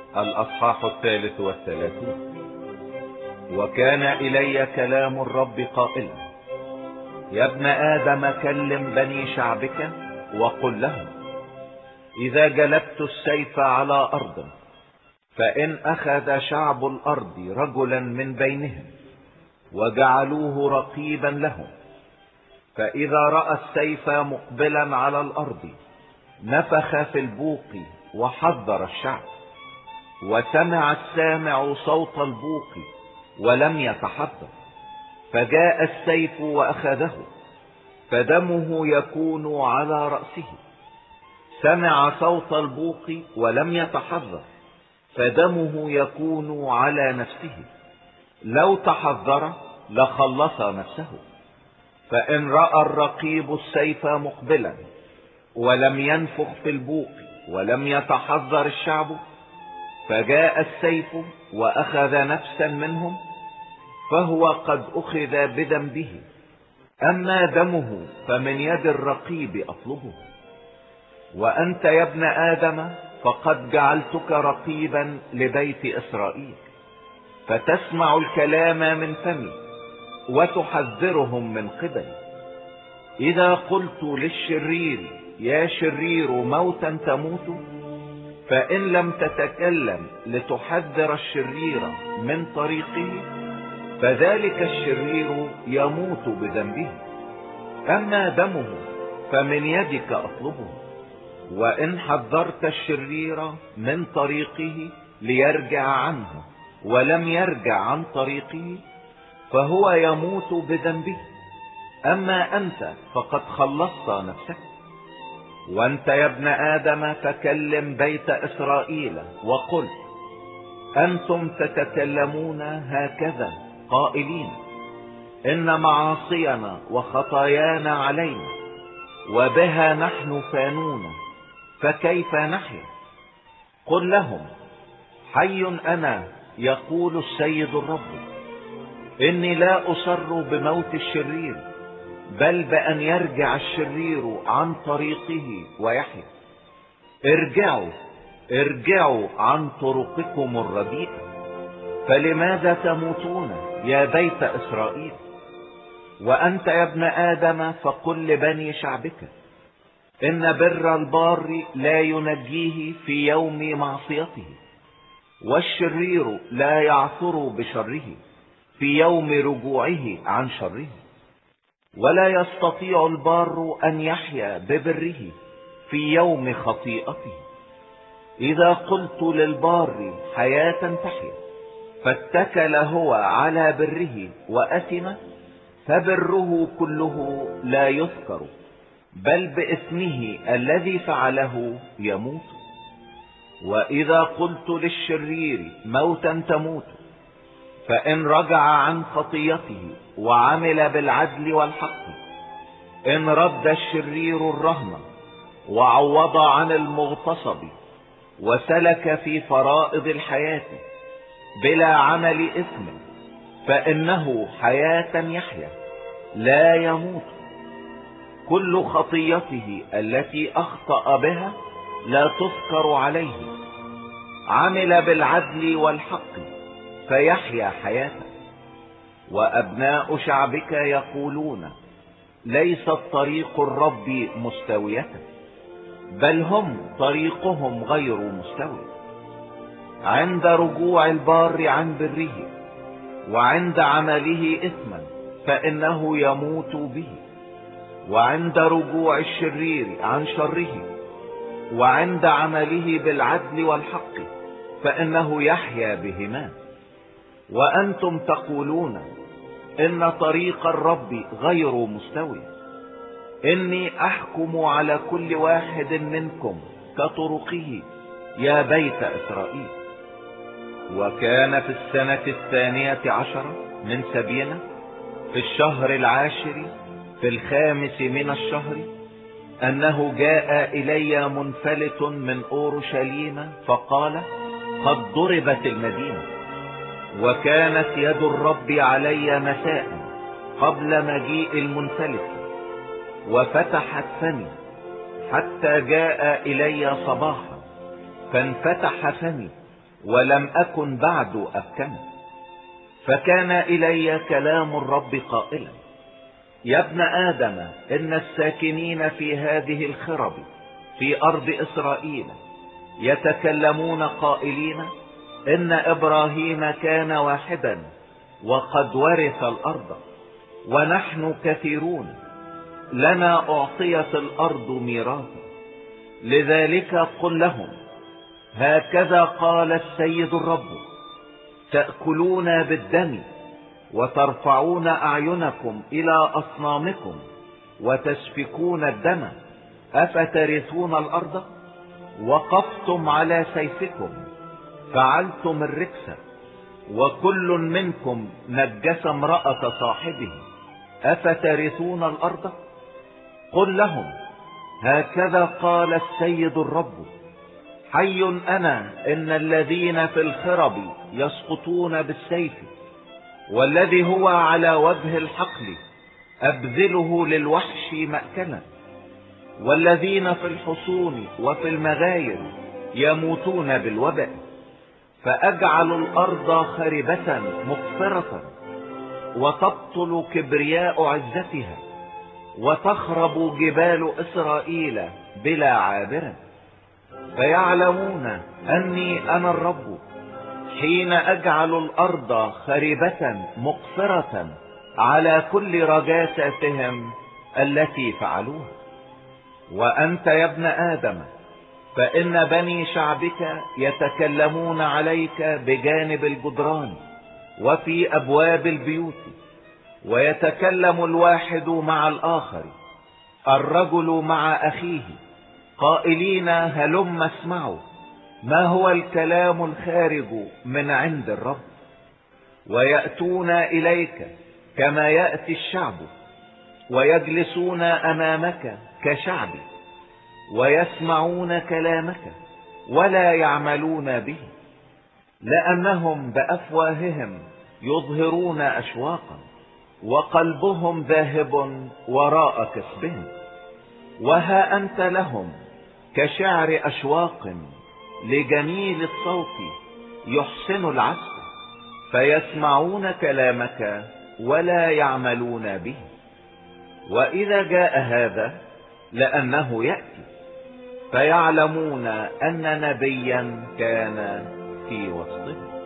الأصحاح 33. وكان إلي كلام الرب قائلا: يا ابن آدم، كلم بني شعبك وقل لهم: إذا جلبت السيف على أرض، فإن أخذ شعب الأرض رجلا من بينهم وجعلوه رقيبا لهم، فإذا رأى السيف مقبلا على الأرض نفخ في البوق وحذر الشعب، وسمع السامع صوت البوق ولم يتحذر، فجاء السيف وأخذه، فدمه يكون على رأسه. سمع صوت البوق ولم يتحذر، فدمه يكون على نفسه. لو تحذر لخلص نفسه. فإن رأى الرقيب السيف مقبلا ولم ينفخ في البوق ولم يتحذر الشعب، فجاء السيف وأخذ نفسا منهم، فهو قد أخذ بذنبه. أما دمه فمن يد الرقيب أطلبه. وأنت يا ابن آدم، فقد جعلتك رقيبا لبيت إسرائيل، فتسمع الكلام من فمي وتحذرهم من قبلي. إذا قلت للشرير: يا شرير موتا تموت، فإن لم تتكلم لتحذر الشرير من طريقه، فذلك الشرير يموت بذنبه. أما دمه فمن يدك أطلبه. وإن حذرت الشرير من طريقه ليرجع عنه ولم يرجع عن طريقه، فهو يموت بذنبه. أما أنت فقد خلصت نفسك. وأنت يا ابن آدم، فكلم بيت إسرائيل وقل: أنتم تتكلمون هكذا قائلين: إن معاصينا وخطايانا علينا، وبها نحن فانون، فكيف نحيا؟ قل لهم: حي أنا، يقول السيد الرب، إني لا أصر بموت الشرير، بل بأن يرجع الشرير عن طريقه ويحيا. ارجعوا عن طرقكم الرديئة. فلماذا تموتون يا بيت إسرائيل؟ وأنت يا ابن آدم، فقل لبني شعبك: إن بر البار لا ينجيه في يوم معصيته، والشرير لا يعثر بشره في يوم رجوعه عن شره. ولا يستطيع البار أن يحيا ببره في يوم خطيئته. إذا قلت للبار: حياة تحيا، فاتكل هو على بره وأثم، فبره كله لا يذكر، بل بإثمه الذي فعله يموت. وإذا قلت للشرير: موتا تموت، فإن رجع عن خطيته وعمل بالعدل والحق، إن رد الشرير الرهن وعوض عن المغتصب، وسلك في فرائض الحياة بلا عمل إثم، فإنه حياة يحيا لا يموت. كل خطيته التي أخطأ بها لا تذكر عليه. عمل بالعدل والحق فيحيا حياته. وأبناء شعبك يقولون: ليست طريق الرب مستوية، بل هم طريقهم غير مستوي. عند رجوع البار عن بره وعند عمله إثما، فإنه يموت به. وعند رجوع الشرير عن شره وعند عمله بالعدل والحق، فإنه يحيا بهما. وأنتم تقولون: إن طريق الرب غير مستوي. إني أحكم على كل واحد منكم كطرقه يا بيت إسرائيل. وكان في السنة 12 من سبينا، في الشهر 10 في 5 من الشهر، أنه جاء إلي منفلت من أورشليم، فقال: قد ضربت المدينة. وكانت يد الرب علي مساء قبل مجيء المنفلت، وفتحت فمي حتى جاء إلي صباحا، فانفتح فمي ولم أكن بعد أبكم. فكان إلي كلام الرب قائلا: يا ابن آدم، إن الساكنين في هذه الخرب في أرض إسرائيل يتكلمون قائلين: إن إبراهيم كان واحدا وقد ورث الأرض، ونحن كثيرون، لنا أعطيت الأرض ميراثا. لذلك قل لهم: هكذا قال السيد الرب: تأكلون بالدم وترفعون أعينكم إلى أصنامكم وتسفكون الدم، أفترثون الأرض؟ وقفتم على سيفكم، فعلتم الركس، وكل منكم نجس امرأة صاحبه، أفترثون الأرض؟ قل لهم: هكذا قال السيد الرب: حي أنا إن الذين في الخرب يسقطون بالسيف، والذي هو على وجه الحقل أبذله للوحش مأكلا، والذين في الحصون وفي المغاير يموتون بالوباء. فأجعل الأرض خربة مقفرة، وتبطل كبرياء عزتها، وتخرب جبال إسرائيل بلا عابر. فيعلمون أني أنا الرب، حين أجعل الأرض خربة مقفرة على كل رجاساتهم التي فعلوها. وأنت يا ابن آدم، فإن بني شعبك يتكلمون عليك بجانب الجدران وفي أبواب البيوت، ويتكلم الواحد مع الآخر، الرجل مع أخيه، قائلين: هلم اسمعوا ما هو الكلام الخارج من عند الرب. ويأتون إليك كما يأتي الشعب، ويجلسون أمامك كشعب، ويسمعون كلامك ولا يعملون به، لأنهم بأفواههم يظهرون أشواقا، وقلبهم ذاهب وراء كسبهم. وها أنت لهم كشعر أشواق لجميل الصوت يحسن العزف، فيسمعون كلامك ولا يعملون به. وإذا جاء هذا لأنه يأتي، فيعلمون أن نبيا كان في وسطهم.